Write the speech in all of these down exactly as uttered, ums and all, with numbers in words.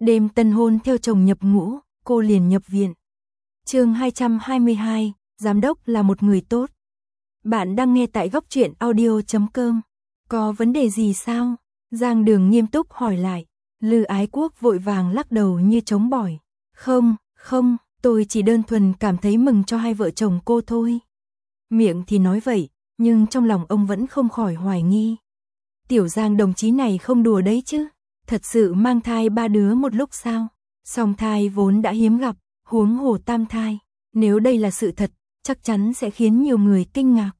Đêm tân hôn theo chồng nhập ngũ, cô liền nhập viện. Chương hai trăm hai mươi hai, giám đốc là một người tốt. Bạn đang nghe tại góc truyện audio chấm com. Có vấn đề gì sao? Giang Đường nghiêm túc hỏi lại. Lư Ái Quốc vội vàng lắc đầu như trống bỏi. Không, không, tôi chỉ đơn thuần cảm thấy mừng cho hai vợ chồng cô thôi. Miệng thì nói vậy, nhưng trong lòng ông vẫn không khỏi hoài nghi. Tiểu Giang đồng chí này không đùa đấy chứ? Thật sự mang thai ba đứa một lúc sao? Song thai vốn đã hiếm gặp, huống hồ tam thai. Nếu đây là sự thật, chắc chắn sẽ khiến nhiều người kinh ngạc.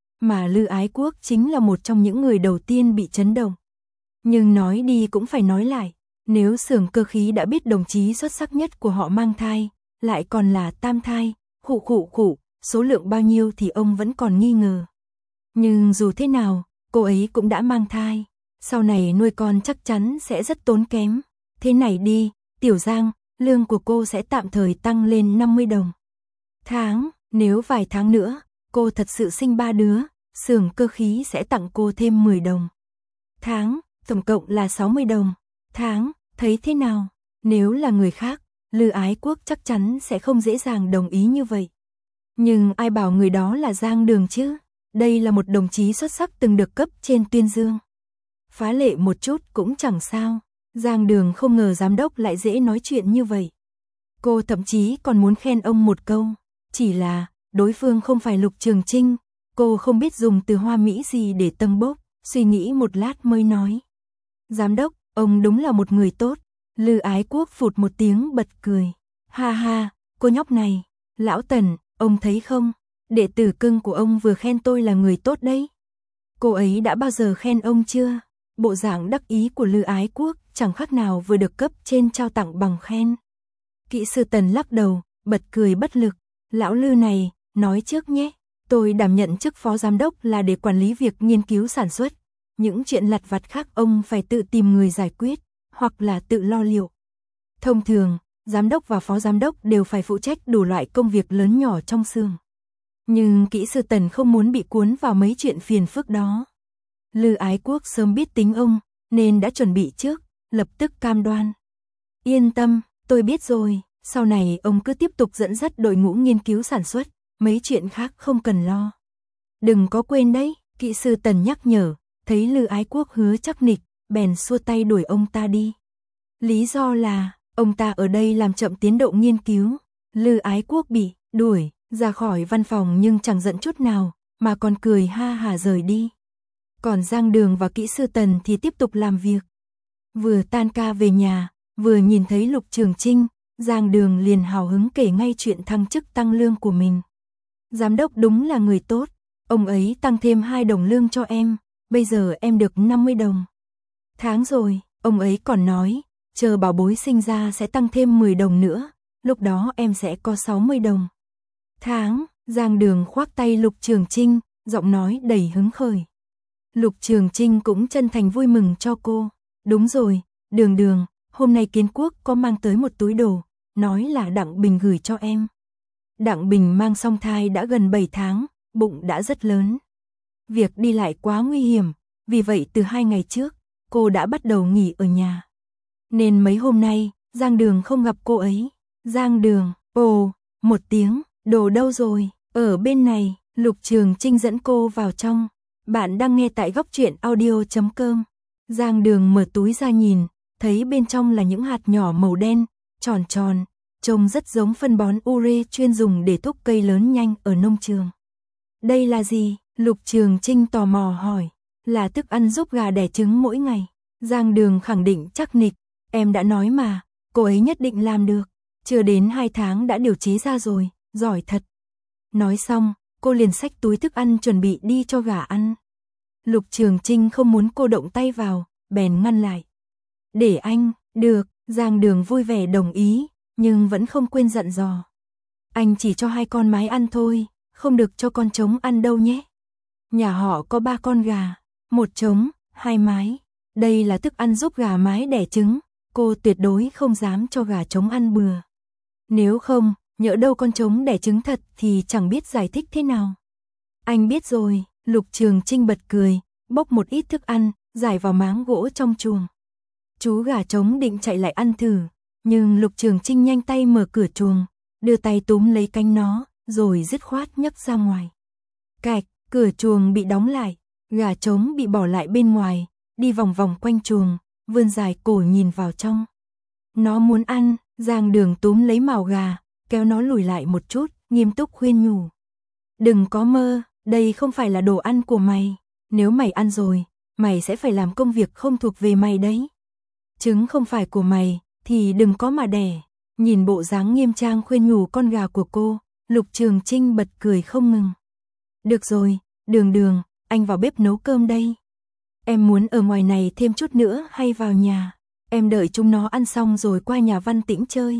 Mà Lư Ái Quốc chính là một trong những người đầu tiên bị chấn động. Nhưng nói đi cũng phải nói lại, nếu xưởng cơ khí đã biết đồng chí xuất sắc nhất của họ mang thai, lại còn là tam thai, khụ khụ khụ, số lượng bao nhiêu thì ông vẫn còn nghi ngờ. Nhưng dù thế nào, cô ấy cũng đã mang thai, sau này nuôi con chắc chắn sẽ rất tốn kém. Thế này đi, Tiểu Giang, lương của cô sẽ tạm thời tăng lên năm mươi đồng. Tháng, nếu vài tháng nữa, cô thật sự sinh ba đứa, xưởng cơ khí sẽ tặng cô thêm mười đồng. Tháng, tổng cộng là sáu mươi đồng. Tháng, thấy thế nào? Nếu là người khác, Lư Ái Quốc chắc chắn sẽ không dễ dàng đồng ý như vậy. Nhưng ai bảo người đó là Giang Đường chứ? Đây là một đồng chí xuất sắc từng được cấp trên tuyên dương. Phá lệ một chút cũng chẳng sao. Giang Đường không ngờ giám đốc lại dễ nói chuyện như vậy. Cô thậm chí còn muốn khen ông một câu. Chỉ là, đối phương không phải Lục Trường Trinh. Cô không biết dùng từ hoa mỹ gì để tâng bốc. Suy nghĩ một lát mới nói. Giám đốc, ông đúng là một người tốt. Lư Ái Quốc phụt một tiếng bật cười. Ha ha, cô nhóc này. Lão Tần, ông thấy không? Đệ tử cưng của ông vừa khen tôi là người tốt đấy. Cô ấy đã bao giờ khen ông chưa? Bộ dạng đắc ý của Lư Ái Quốc chẳng khác nào vừa được cấp trên trao tặng bằng khen. Kỹ sư Tần lắc đầu, bật cười bất lực. Lão Lư này, nói trước nhé. Tôi đảm nhận chức phó giám đốc là để quản lý việc nghiên cứu sản xuất. Những chuyện lặt vặt khác ông phải tự tìm người giải quyết, hoặc là tự lo liệu. Thông thường, giám đốc và phó giám đốc đều phải phụ trách đủ loại công việc lớn nhỏ trong xưởng. Nhưng kỹ sư Tần không muốn bị cuốn vào mấy chuyện phiền phức đó. Lư Ái Quốc sớm biết tính ông, nên đã chuẩn bị trước, lập tức cam đoan. Yên tâm, tôi biết rồi, sau này ông cứ tiếp tục dẫn dắt đội ngũ nghiên cứu sản xuất, mấy chuyện khác không cần lo. Đừng có quên đấy, kỹ sư Tần nhắc nhở, thấy Lư Ái Quốc hứa chắc nịch, bèn xua tay đuổi ông ta đi. Lý do là, ông ta ở đây làm chậm tiến độ nghiên cứu. Lư Ái Quốc bị đuổi ra khỏi văn phòng nhưng chẳng giận chút nào, mà còn cười ha hả rời đi. Còn Giang Đường và kỹ sư Tần thì tiếp tục làm việc. Vừa tan ca về nhà, vừa nhìn thấy Lục Trường Trinh, Giang Đường liền hào hứng kể ngay chuyện thăng chức tăng lương của mình. Giám đốc đúng là người tốt, ông ấy tăng thêm hai đồng lương cho em, bây giờ em được năm mươi đồng. Tháng rồi, ông ấy còn nói, chờ bảo bối sinh ra sẽ tăng thêm mười đồng nữa, lúc đó em sẽ có sáu mươi đồng. Tháng, Giang Đường khoác tay Lục Trường Trinh, giọng nói đầy hứng khởi. Lục Trường Trinh cũng chân thành vui mừng cho cô. Đúng rồi, Đường Đường, hôm nay Kiến Quốc có mang tới một túi đồ, nói là Đặng Bình gửi cho em. Đặng Bình mang song thai đã gần bảy tháng, bụng đã rất lớn. Việc đi lại quá nguy hiểm, vì vậy từ hai ngày trước, cô đã bắt đầu nghỉ ở nhà. Nên mấy hôm nay, Giang Đường không gặp cô ấy. Giang Đường, ồ, một tiếng, đồ đâu rồi, ở bên này, Lục Trường Trinh dẫn cô vào trong. Bạn đang nghe tại góc truyện audio chấm com. Giang Đường mở túi ra nhìn, thấy bên trong là những hạt nhỏ màu đen, tròn tròn, trông rất giống phân bón ure chuyên dùng để thúc cây lớn nhanh ở nông trường. Đây là gì? Lục Trường Trinh tò mò hỏi. Là thức ăn giúp gà đẻ trứng mỗi ngày. Giang Đường khẳng định chắc nịch, em đã nói mà, cô ấy nhất định làm được. Chưa đến hai tháng đã điều chế ra rồi, giỏi thật. Nói xong, cô liền xách túi thức ăn chuẩn bị đi cho gà ăn. Lục Trường Trinh không muốn cô động tay vào, bèn ngăn lại. Để anh, được, Giang Đường vui vẻ đồng ý, nhưng vẫn không quên dặn dò. Anh chỉ cho hai con mái ăn thôi, không được cho con trống ăn đâu nhé. Nhà họ có ba con gà, một trống, hai mái. Đây là thức ăn giúp gà mái đẻ trứng, cô tuyệt đối không dám cho gà trống ăn bừa. Nếu không, nhỡ đâu con trống đẻ trứng thật thì chẳng biết giải thích thế nào. Anh biết rồi, Lục Trường Trinh bật cười, bốc một ít thức ăn, giải vào máng gỗ trong chuồng. Chú gà trống định chạy lại ăn thử, nhưng Lục Trường Trinh nhanh tay mở cửa chuồng, đưa tay túm lấy cánh nó, rồi dứt khoát nhấc ra ngoài. Cạch, cửa chuồng bị đóng lại, gà trống bị bỏ lại bên ngoài, đi vòng vòng quanh chuồng, vươn dài cổ nhìn vào trong. Nó muốn ăn, Giang Đường túm lấy mào gà, kéo nó lùi lại một chút, nghiêm túc khuyên nhủ. Đừng có mơ, đây không phải là đồ ăn của mày, nếu mày ăn rồi, mày sẽ phải làm công việc không thuộc về mày đấy. Trứng không phải của mày, thì đừng có mà đẻ. Nhìn bộ dáng nghiêm trang khuyên nhủ con gà của cô, Lục Trường Trinh bật cười không ngừng. Được rồi, Đường Đường, anh vào bếp nấu cơm đây. Em muốn ở ngoài này thêm chút nữa hay vào nhà? Em đợi chúng nó ăn xong rồi qua nhà Văn Tĩnh chơi.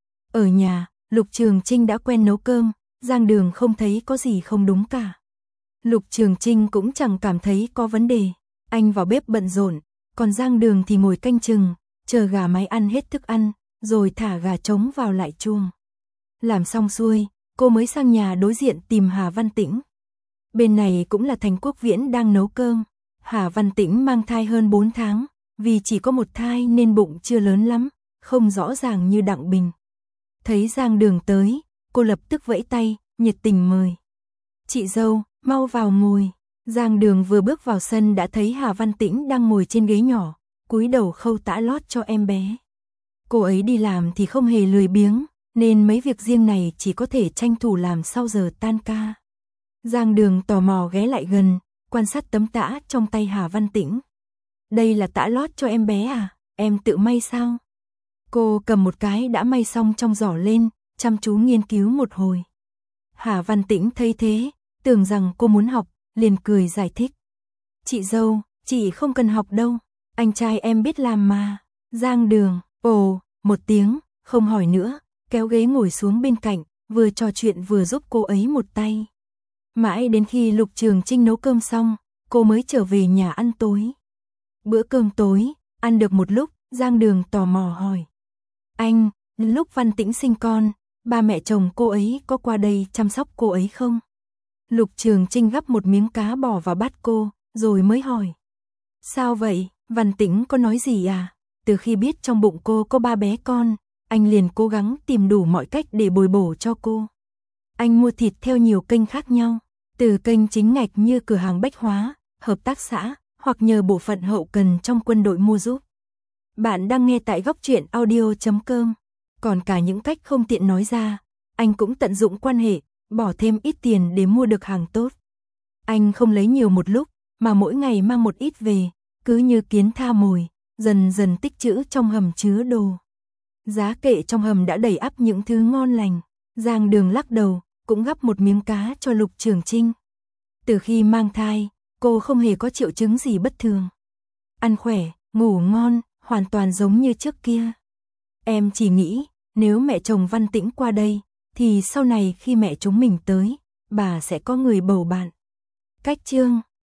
Ở nhà, Lục Trường Trinh đã quen nấu cơm, Giang Đường không thấy có gì không đúng cả. Lục Trường Trinh cũng chẳng cảm thấy có vấn đề, anh vào bếp bận rộn, còn Giang Đường thì ngồi canh chừng, chờ gà mái ăn hết thức ăn, rồi thả gà trống vào lại chuông. Làm xong xuôi, cô mới sang nhà đối diện tìm Hà Văn Tĩnh. Bên này cũng là Thành Quốc Viễn đang nấu cơm. Hà Văn Tĩnh mang thai hơn bốn tháng, vì chỉ có một thai nên bụng chưa lớn lắm, không rõ ràng như Đặng Bình. Thấy Giang Đường tới, cô lập tức vẫy tay, nhiệt tình mời. Chị dâu, mau vào ngồi. Giang Đường vừa bước vào sân đã thấy Hà Văn Tĩnh đang ngồi trên ghế nhỏ, cúi đầu khâu tã lót cho em bé. Cô ấy đi làm thì không hề lười biếng, nên mấy việc riêng này chỉ có thể tranh thủ làm sau giờ tan ca. Giang Đường tò mò ghé lại gần, quan sát tấm tã trong tay Hà Văn Tĩnh. Đây là tã lót cho em bé à, em tự may sao? Cô cầm một cái đã may xong trong giỏ lên, chăm chú nghiên cứu một hồi. Hà Văn Tĩnh thấy thế, tưởng rằng cô muốn học, liền cười giải thích. Chị dâu, chị không cần học đâu, anh trai em biết làm mà. Giang Đường, ồ, một tiếng, không hỏi nữa, kéo ghế ngồi xuống bên cạnh, vừa trò chuyện vừa giúp cô ấy một tay. Mãi đến khi Lục Trường Trinh nấu cơm xong, cô mới trở về nhà ăn tối. Bữa cơm tối, ăn được một lúc, Giang Đường tò mò hỏi. Anh, lúc Văn Tĩnh sinh con, ba mẹ chồng cô ấy có qua đây chăm sóc cô ấy không? Lục Trường Trinh gắp một miếng cá bỏ vào bát cô, rồi mới hỏi. Sao vậy, Văn Tĩnh có nói gì à? Từ khi biết trong bụng cô có ba bé con, anh liền cố gắng tìm đủ mọi cách để bồi bổ cho cô. Anh mua thịt theo nhiều kênh khác nhau, từ kênh chính ngạch như cửa hàng bách hóa, hợp tác xã, hoặc nhờ bộ phận hậu cần trong quân đội mua giúp. Bạn đang nghe tại góc truyện audio chấm com. Còn cả những cách không tiện nói ra, anh cũng tận dụng quan hệ, bỏ thêm ít tiền để mua được hàng tốt. Anh không lấy nhiều một lúc, mà mỗi ngày mang một ít về, cứ như kiến tha mồi, dần dần tích trữ trong hầm chứa đồ. Giá kệ trong hầm đã đầy ắp những thứ ngon lành. Giang Đường lắc đầu, cũng gắp một miếng cá cho Lục Trường Trinh. Từ khi mang thai, cô không hề có triệu chứng gì bất thường. Ăn khỏe, ngủ ngon, hoàn toàn giống như trước kia. Em chỉ nghĩ, nếu mẹ chồng Văn Tĩnh qua đây, thì sau này khi mẹ chúng mình tới, bà sẽ có người bầu bạn. Cách chương